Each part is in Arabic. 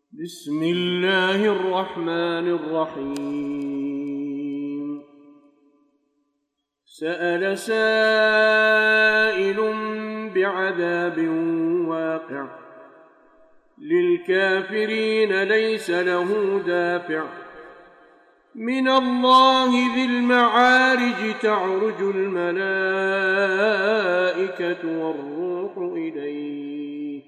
بسم الله الرحمن الرحيم. سأل سائل بعذاب واقع للكافرين ليس له دافع من الله ذي المعارج تعرج الملائكة والروح إليه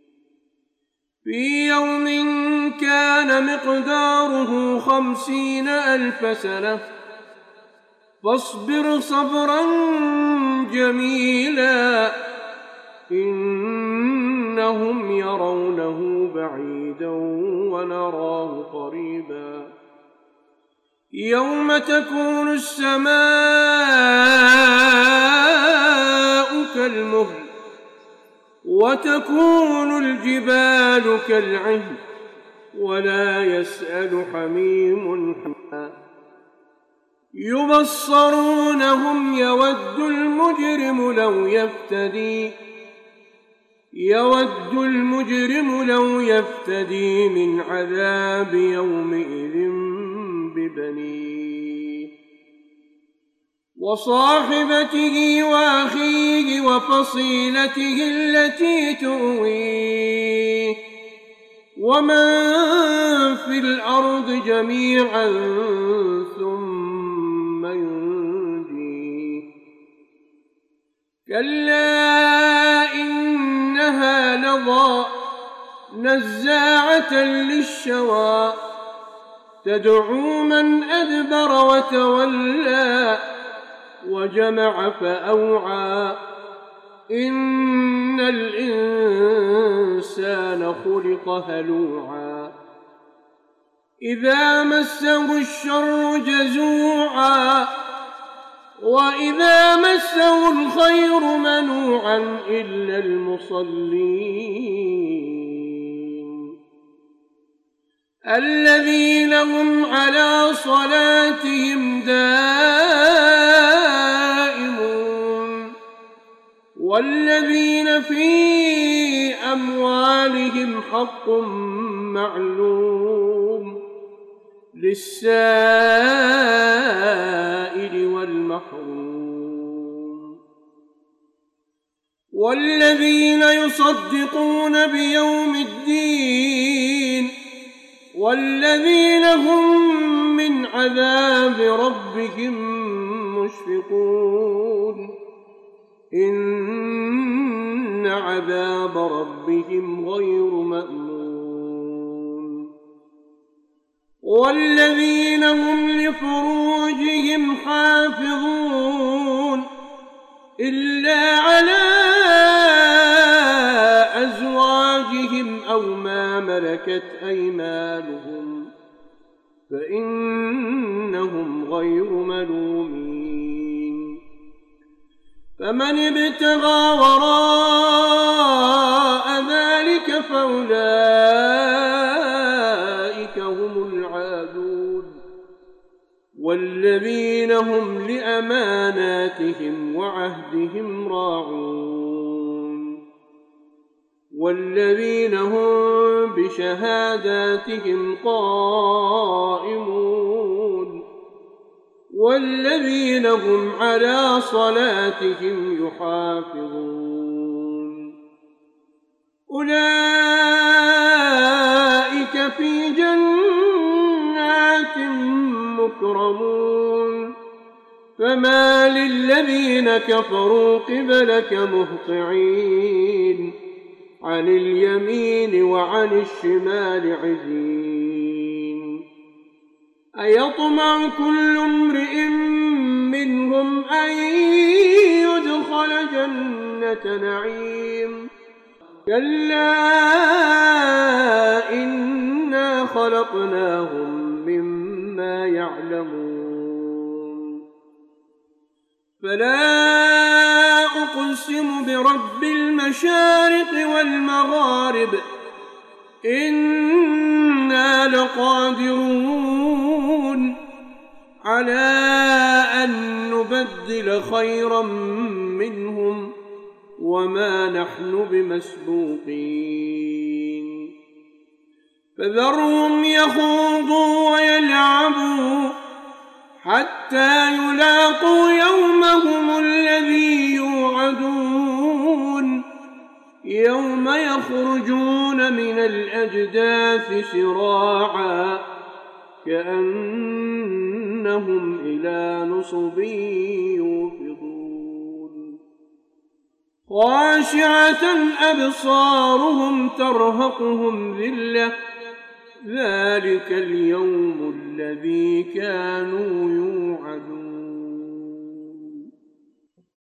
في يوم كان مقداره 50,000 سنة فاصبر صبرا جميلا إنهم يرونه بعيدا ونراه قريبا يوم تكون السماء كالمهل وتكون الجبال كالعهن ولا يسأل حميم حميما يبصرونهم يود المجرم لو يفتدي من عذاب يومئذ ببنيه وصاحبته وأخيه وفصيلته التي تؤويه ومن في الأرض جميعا ثم ينجيه كلا إنها لظى نزاعة للشوى تدعو من أدبر وتولى وجمع فأوعى إن الإنسان خلق هلوعا إذا مسه الشر جزوعا وإذا مسه الخير منوعا إلا المصلين الذين هم على صلاتهم دائمون والذين في أموالهم حق معلوم للسائل والمحروم والذين يصدقون بيوم الدين والذين هم من عذاب ربهم مشفقون إن عذاب ربهم غير مأمون والذين هم لفروجهم حافظون إلا على أزواجهم أو ما ملكت أيمانهم فإنهم غير ملومين فمن ابتغى وراء ذلك فأولئك هم العادون والذين هم لأماناتهم وعهدهم راعون والذين هم بشهاداتهم قائمون والذين هم على صلاتهم يحافظون أولئك في جنات مكرمون فما للذين كفروا قبلك مهطعين عن اليمين وعن الشمال عزين أيطمع كل امرئ منهم أن يدخل جنة نعيم كلا إنا خلقناهم مما يعلمون فلا أقسم برب المشارق والمغارب إنا لقادرون على أن نبدل خيرا منهم وما نحن بمسبوقين فذرهم يخوضوا ويلعبوا حتى يلاقوا يومهم الذي يوعدون يوم يخرجون من الأجداث سراعا كأنهم إلى نصب يوفضون خاشعة أبصارهم ترهقهم ذلة ذلك اليوم الذي كانوا يوعدون